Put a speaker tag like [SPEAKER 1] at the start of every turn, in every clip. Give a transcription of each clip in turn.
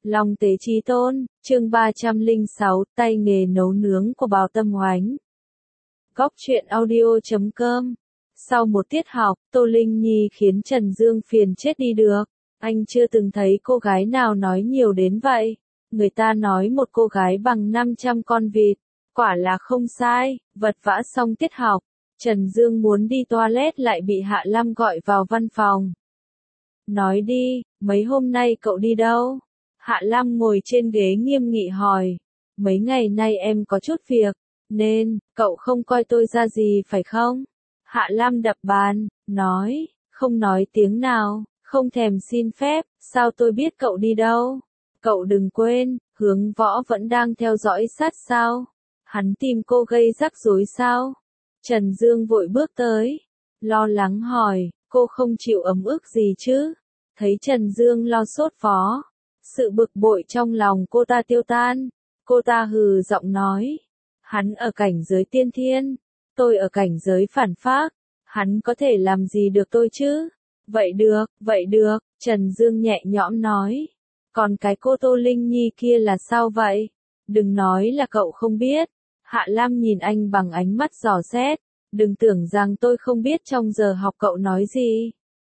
[SPEAKER 1] Long tế chí tôn, chương 306, tay nghề nấu nướng của Bào Tâm Oánh. Góc truyện audio.com. Sau một tiết học, Tô Linh Nhi khiến Trần Dương phiền chết đi được. Anh chưa từng thấy cô gái nào nói nhiều đến vậy. Người ta nói một cô gái bằng 500 con vịt. Quả là không sai. Vật vã xong tiết học, Trần Dương muốn đi toilet lại bị Hạ Lam gọi vào văn phòng. Nói đi, mấy hôm nay cậu đi đâu? Hạ Lam ngồi trên ghế nghiêm nghị hỏi. Mấy ngày nay em có chút việc, nên, cậu không coi tôi ra gì phải không? Hạ Lam đập bàn, nói, không nói tiếng nào, không thèm xin phép, sao tôi biết cậu đi đâu? Cậu đừng quên, Hướng Võ vẫn đang theo dõi sát sao? Hắn tìm cô gây rắc rối sao? Trần Dương vội bước tới, lo lắng hỏi, cô không chịu ấm ức gì chứ? Thấy Trần Dương lo sốt phó, sự bực bội trong lòng cô ta tiêu tan. Cô ta hừ giọng nói, hắn ở cảnh giới tiên thiên, tôi ở cảnh giới phản phác, hắn có thể làm gì được tôi chứ? Vậy được, Trần Dương nhẹ nhõm nói. Còn cái cô Tô Linh Nhi kia là sao vậy? Đừng nói là cậu không biết. Hạ Lam nhìn anh bằng ánh mắt dò xét, đừng tưởng rằng tôi không biết trong giờ học cậu nói gì.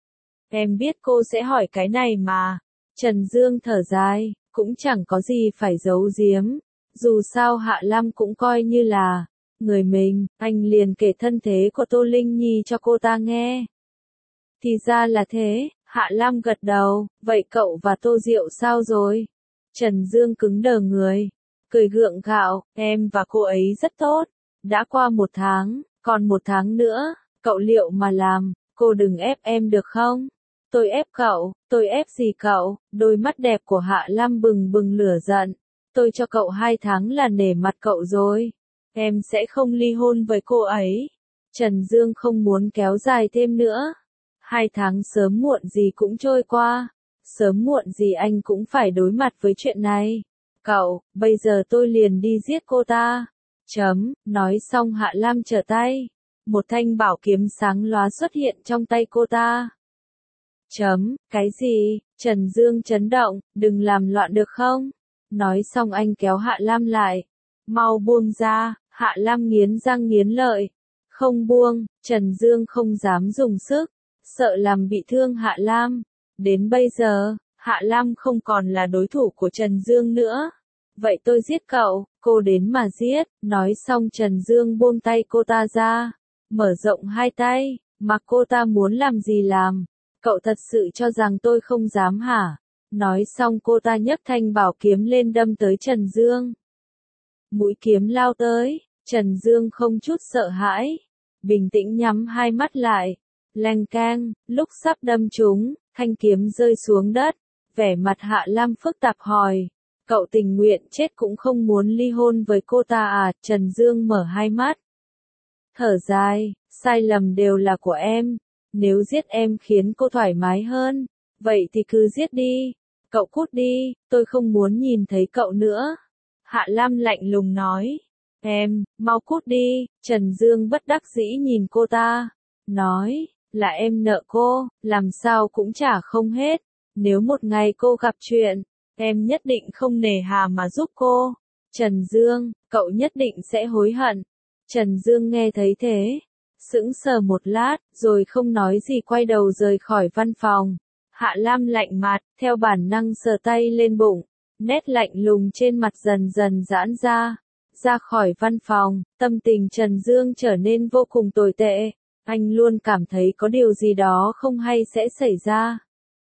[SPEAKER 1] Em biết cô sẽ hỏi cái này mà. Trần Dương thở dài, cũng chẳng có gì phải giấu giếm. Dù sao Hạ Lam cũng coi như là người mình, anh liền kể thân thế của Tô Linh Nhi cho cô ta nghe. Thì ra là thế, Hạ Lam gật đầu, vậy cậu và Tô Diệu sao rồi? Trần Dương cứng đờ người, cười gượng gạo, em và cô ấy rất tốt. Đã qua 1 tháng, còn 1 tháng nữa, cậu liệu mà làm, cô đừng ép em được không? Tôi ép cậu, tôi ép gì cậu? Đôi mắt đẹp của Hạ Lam bừng bừng lửa giận. Tôi cho cậu 2 tháng là nể mặt cậu rồi. Em sẽ không ly hôn với cô ấy. Trần Dương không muốn kéo dài thêm nữa. 2 tháng sớm muộn gì cũng trôi qua. Sớm muộn gì anh cũng phải đối mặt với chuyện này. Cậu, bây giờ tôi liền đi giết cô ta. Nói xong Hạ Lam trở tay. Một thanh bảo kiếm sáng lóa xuất hiện trong tay cô ta. Cái gì? Trần Dương chấn động, đừng làm loạn được không? Nói xong anh kéo Hạ Lam lại. Mau buông ra, Hạ Lam nghiến răng nghiến lợi. Không buông, Trần Dương không dám dùng sức, sợ làm bị thương Hạ Lam. Đến bây giờ, Hạ Lam không còn là đối thủ của Trần Dương nữa. Vậy tôi giết cậu, cô đến mà giết. Nói xong Trần Dương buông tay cô ta ra, mở rộng 2 tay, mặc cô ta muốn làm gì làm. Cậu thật sự cho rằng tôi không dám hả? Nói xong cô ta nhấc thanh bảo kiếm lên đâm tới Trần Dương. Mũi kiếm lao tới, Trần Dương không chút sợ hãi, bình tĩnh nhắm 2 mắt lại. Leng keng, lúc sắp đâm trúng, thanh kiếm rơi xuống đất. Vẻ mặt Hạ Lam phức tạp hỏi, cậu tình nguyện chết cũng không muốn ly hôn với cô ta à? Trần Dương mở 2 mắt, thở dài, sai lầm đều là của em. Nếu giết em khiến cô thoải mái hơn, vậy thì cứ giết đi. Cậu cút đi, tôi không muốn nhìn thấy cậu nữa. Hạ Lam lạnh lùng nói. Em, mau cút đi. Trần Dương bất đắc dĩ nhìn cô ta, nói, là em nợ cô, làm sao cũng trả không hết. Nếu một ngày cô gặp chuyện, em nhất định không nề hà mà giúp cô. Trần Dương, cậu nhất định sẽ hối hận. Trần Dương nghe thấy thế, sững sờ một lát, rồi không nói gì quay đầu rời khỏi văn phòng. Hạ Lam lạnh mặt, theo bản năng sờ tay lên bụng, nét lạnh lùng trên mặt dần dần giãn ra. Ra khỏi văn phòng, tâm tình Trần Dương trở nên vô cùng tồi tệ. Anh luôn cảm thấy có điều gì đó không hay sẽ xảy ra.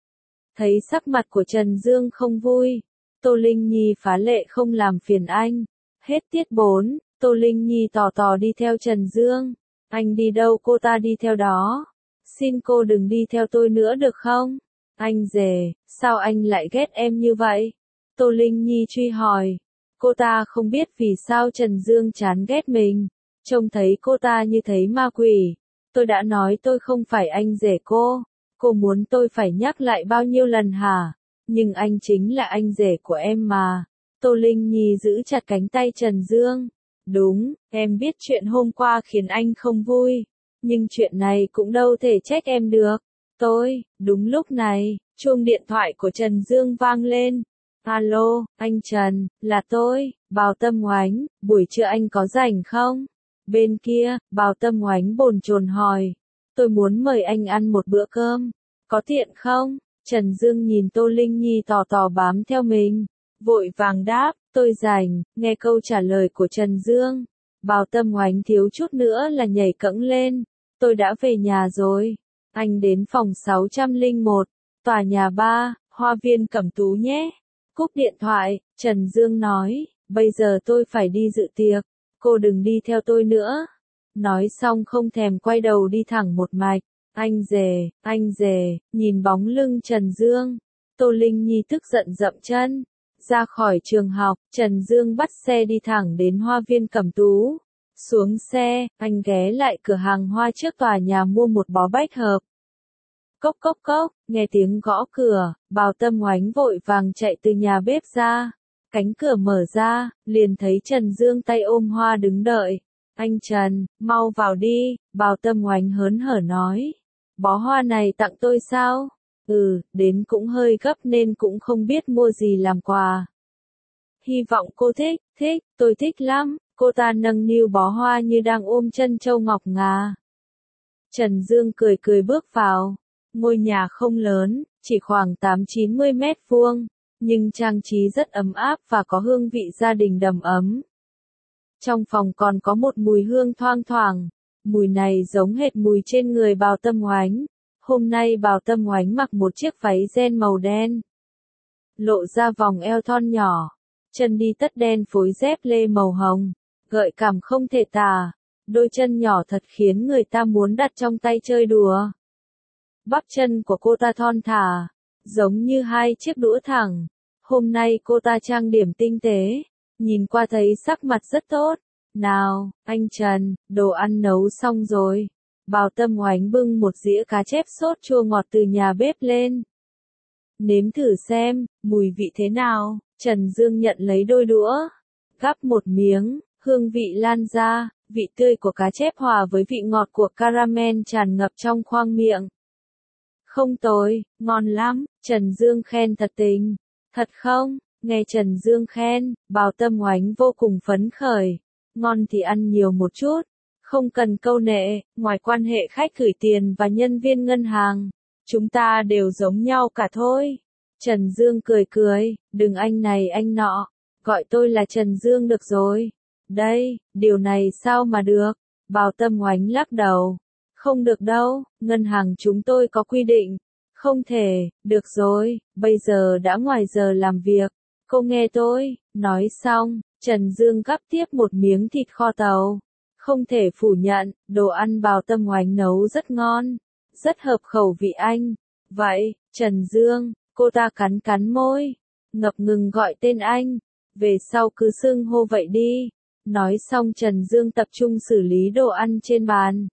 [SPEAKER 1] Thấy sắc mặt của Trần Dương không vui, Tô Linh Nhi phá lệ không làm phiền anh. Hết tiết 4, Tô Linh Nhi tò tò đi theo Trần Dương. Anh đi đâu cô ta đi theo đó. Xin cô đừng đi theo tôi nữa được không? Anh rể, sao anh lại ghét em như vậy? Tô Linh Nhi truy hỏi. Cô ta không biết vì sao Trần Dương chán ghét mình. Trông thấy cô ta như thấy ma quỷ. Tôi đã nói tôi không phải anh rể cô. Cô muốn tôi phải nhắc lại bao nhiêu lần hả? Nhưng anh chính là anh rể của em mà. Tô Linh Nhi giữ chặt cánh tay Trần Dương. Đúng, em biết chuyện hôm qua khiến anh không vui. Nhưng chuyện này cũng đâu thể trách em được. Đúng lúc này, chuông điện thoại của Trần Dương vang lên. Alo, anh Trần, là tôi, Bào Tâm Oánh, buổi trưa anh có rảnh không? Bên kia, Bào Tâm Oánh bồn chồn hỏi. Tôi muốn mời anh ăn một bữa cơm. Có tiện không? Trần Dương nhìn Tô Linh Nhi tò tò bám theo mình. Vội vàng đáp, tôi rảnh. Nghe câu trả lời của Trần Dương, Bào Tâm Oánh thiếu chút nữa là nhảy cẫng lên. Tôi đã về nhà rồi. Anh đến phòng 601, tòa nhà 3, Hoa viên Cẩm Tú nhé. Cúp điện thoại, Trần Dương nói, bây giờ tôi phải đi dự tiệc, cô đừng đi theo tôi nữa. Nói xong không thèm quay đầu đi thẳng một mạch. Anh rể, nhìn bóng lưng Trần Dương. Tô Linh Nhi tức giận dậm chân. Ra khỏi trường học, Trần Dương bắt xe đi thẳng đến Hoa viên Cẩm Tú. Xuống xe, anh ghé lại cửa hàng hoa trước tòa nhà mua một bó bách hợp. Cốc cốc cốc, nghe tiếng gõ cửa, Bào Tâm Oánh vội vàng chạy từ nhà bếp ra. Cánh cửa mở ra, liền thấy Trần Dương tay ôm hoa đứng đợi. Anh Trần, mau vào đi, Bào Tâm Oánh hớn hở nói. Bó hoa này tặng tôi sao? Đến cũng hơi gấp nên cũng không biết mua gì làm quà. Hy vọng cô thích, tôi thích lắm. Cô ta nâng niu bó hoa như đang ôm chân châu ngọc ngà. Trần Dương cười cười bước vào. Ngôi nhà không lớn, chỉ khoảng 8-90 mét vuông, nhưng trang trí rất ấm áp và có hương vị gia đình đầm ấm. Trong phòng còn có một mùi hương thoang thoảng, mùi này giống hệt mùi trên người Bào Tâm Oánh. Hôm nay Bào Tâm Oánh mặc một chiếc váy ren màu đen, lộ ra vòng eo thon nhỏ, chân đi tất đen phối dép lê màu hồng, gợi cảm không thể tả. Đôi chân nhỏ thật khiến người ta muốn đặt trong tay chơi đùa. Bắp chân của cô ta thon thả, giống như hai chiếc đũa thẳng. Hôm nay cô ta trang điểm tinh tế, nhìn qua thấy sắc mặt rất tốt. Nào, anh Trần, đồ ăn nấu xong rồi. Bào Tâm Oánh bưng một dĩa cá chép sốt chua ngọt từ nhà bếp lên. Nếm thử xem, mùi vị thế nào? Trần Dương nhận lấy đôi đũa, gắp một miếng, hương vị lan ra, vị tươi của cá chép hòa với vị ngọt của caramel tràn ngập trong khoang miệng. Không tồi, ngon lắm, Trần Dương khen thật tình. Thật không? Nghe Trần Dương khen, Bào Tâm Oánh vô cùng phấn khởi. Ngon thì ăn nhiều một chút, không cần câu nệ, ngoài quan hệ khách gửi tiền và nhân viên ngân hàng, chúng ta đều giống nhau cả thôi. Trần Dương cười cười, đừng anh này anh nọ, gọi tôi là Trần Dương được rồi. Đây, điều này sao mà được? Bào Tâm Oánh lắc đầu. Không được đâu, ngân hàng chúng tôi có quy định. Không thể, được rồi, bây giờ đã ngoài giờ làm việc. Cô nghe tôi, nói xong, Trần Dương gắp tiếp một miếng thịt kho tàu. Không thể phủ nhận, đồ ăn Bào Tâm Oánh nấu rất ngon, rất hợp khẩu vị anh. Vậy, Trần Dương, cô ta cắn cắn môi, ngập ngừng gọi tên anh. Về sau cứ xưng hô vậy đi. Nói xong Trần Dương tập trung xử lý đồ ăn trên bàn.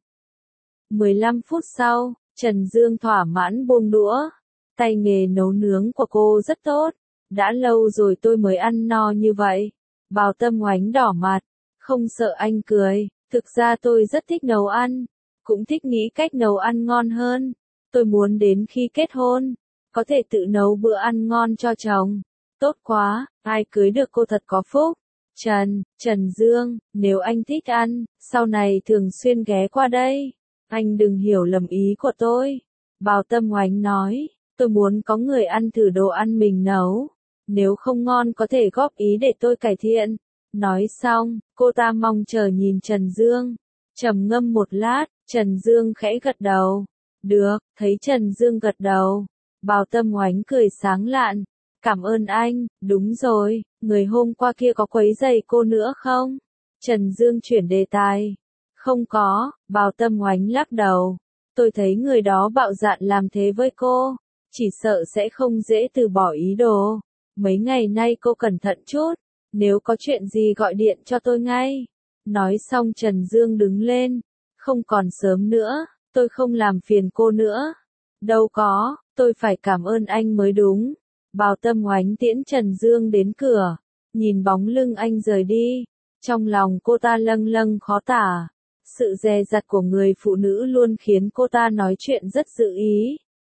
[SPEAKER 1] 15 phút sau, Trần Dương thỏa mãn buông đũa. Tay nghề nấu nướng của cô rất tốt. Đã lâu rồi tôi mới ăn no như vậy. Bào Tâm Oánh đỏ mặt. Không sợ anh cười. Thực ra tôi rất thích nấu ăn. Cũng thích nghĩ cách nấu ăn ngon hơn. Tôi muốn đến khi kết hôn, có thể tự nấu bữa ăn ngon cho chồng. Tốt quá, ai cưới được cô thật có phúc. Trần Dương, nếu anh thích ăn, sau này thường xuyên ghé qua đây. Anh đừng hiểu lầm ý của tôi. Bào Tâm Oánh nói, tôi muốn có người ăn thử đồ ăn mình nấu. Nếu không ngon có thể góp ý để tôi cải thiện. Nói xong, cô ta mong chờ nhìn Trần Dương. Trầm ngâm một lát, Trần Dương khẽ gật đầu. Được, thấy Trần Dương gật đầu. Bào Tâm Oánh cười sáng lạn. Cảm ơn anh, đúng rồi, người hôm qua kia có quấy rầy cô nữa không? Trần Dương chuyển đề tài. Không có, Bào Tâm Oánh lắc đầu. Tôi thấy người đó bạo dạn làm thế với cô. Chỉ sợ sẽ không dễ từ bỏ ý đồ. Mấy ngày nay cô cẩn thận chút. Nếu có chuyện gì gọi điện cho tôi ngay. Nói xong Trần Dương đứng lên. Không còn sớm nữa, tôi không làm phiền cô nữa. Đâu có, tôi phải cảm ơn anh mới đúng. Bào Tâm Oánh tiễn Trần Dương đến cửa. Nhìn bóng lưng anh rời đi. Trong lòng cô ta lâng lâng khó tả. Sự dè dặt của người phụ nữ luôn khiến cô ta nói chuyện rất dự ý.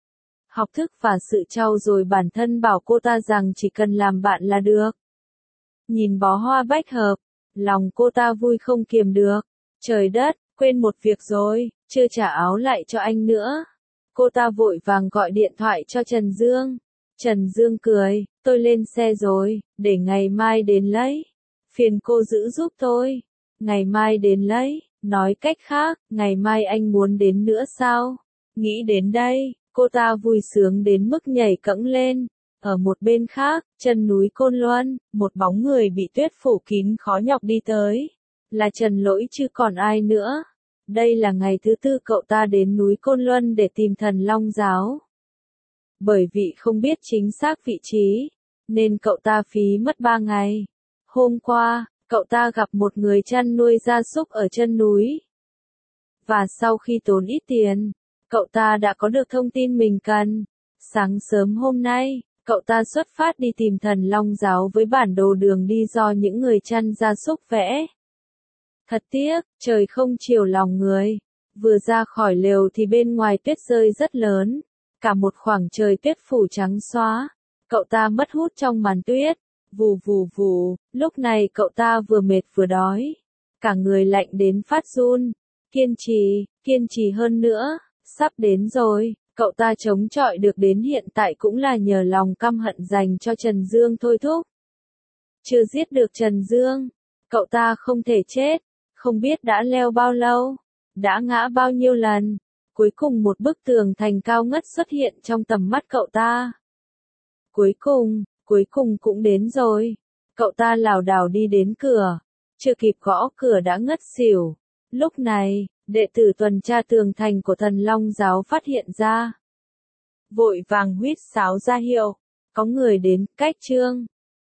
[SPEAKER 1] học thức và sự trau dồi bản thân bảo cô ta rằng chỉ cần làm bạn là được. Nhìn bó hoa bách hợp, lòng cô ta vui không kiềm được. Trời đất, quên một việc rồi, chưa trả áo lại cho anh nữa. Cô ta vội vàng gọi điện thoại cho Trần Dương. Trần Dương cười, tôi lên xe rồi, để ngày mai đến lấy. Phiền cô giữ giúp tôi. Ngày mai đến lấy, nói cách khác, ngày mai anh muốn đến nữa sao? Nghĩ đến đây, cô ta vui sướng đến mức nhảy cẫng lên. Ở một bên khác, chân núi Côn Luân, một bóng người bị tuyết phủ kín khó nhọc đi tới. Là Trần Lỗi chứ còn ai nữa. Đây là ngày thứ tư cậu ta đến núi Côn Luân để tìm Thần Long Giáo. Bởi vì không biết chính xác vị trí, nên cậu ta phí mất 3 ngày. Hôm qua, cậu ta gặp một người chăn nuôi gia súc ở chân núi. Và sau khi tốn ít tiền, cậu ta đã có được thông tin mình cần. Sáng sớm hôm nay, cậu ta xuất phát đi tìm Thần Long Giáo với bản đồ đường đi do những người chăn gia súc vẽ. Thật tiếc, trời không chiều lòng người. Vừa ra khỏi lều thì bên ngoài tuyết rơi rất lớn. Cả một khoảng trời tuyết phủ trắng xóa. Cậu ta mất hút trong màn tuyết. Vù vù vù, lúc này cậu ta vừa mệt vừa đói. Cả người lạnh đến phát run. Kiên trì hơn nữa. Sắp đến rồi, cậu ta chống chọi được đến hiện tại cũng là nhờ lòng căm hận dành cho Trần Dương thôi thúc. Chưa giết được Trần Dương, cậu ta không thể chết. Không biết đã leo bao lâu, đã ngã bao nhiêu lần. Cuối cùng một bức tường thành cao ngất xuất hiện trong tầm mắt cậu ta. Cuối cùng cũng đến rồi. Cậu ta lảo đảo đi đến cửa. Chưa kịp gõ cửa đã ngất xỉu. Lúc này, đệ tử tuần tra tường thành của Thần Long Giáo phát hiện ra. Vội vàng huýt sáo ra hiệu. Có người đến, cách chương.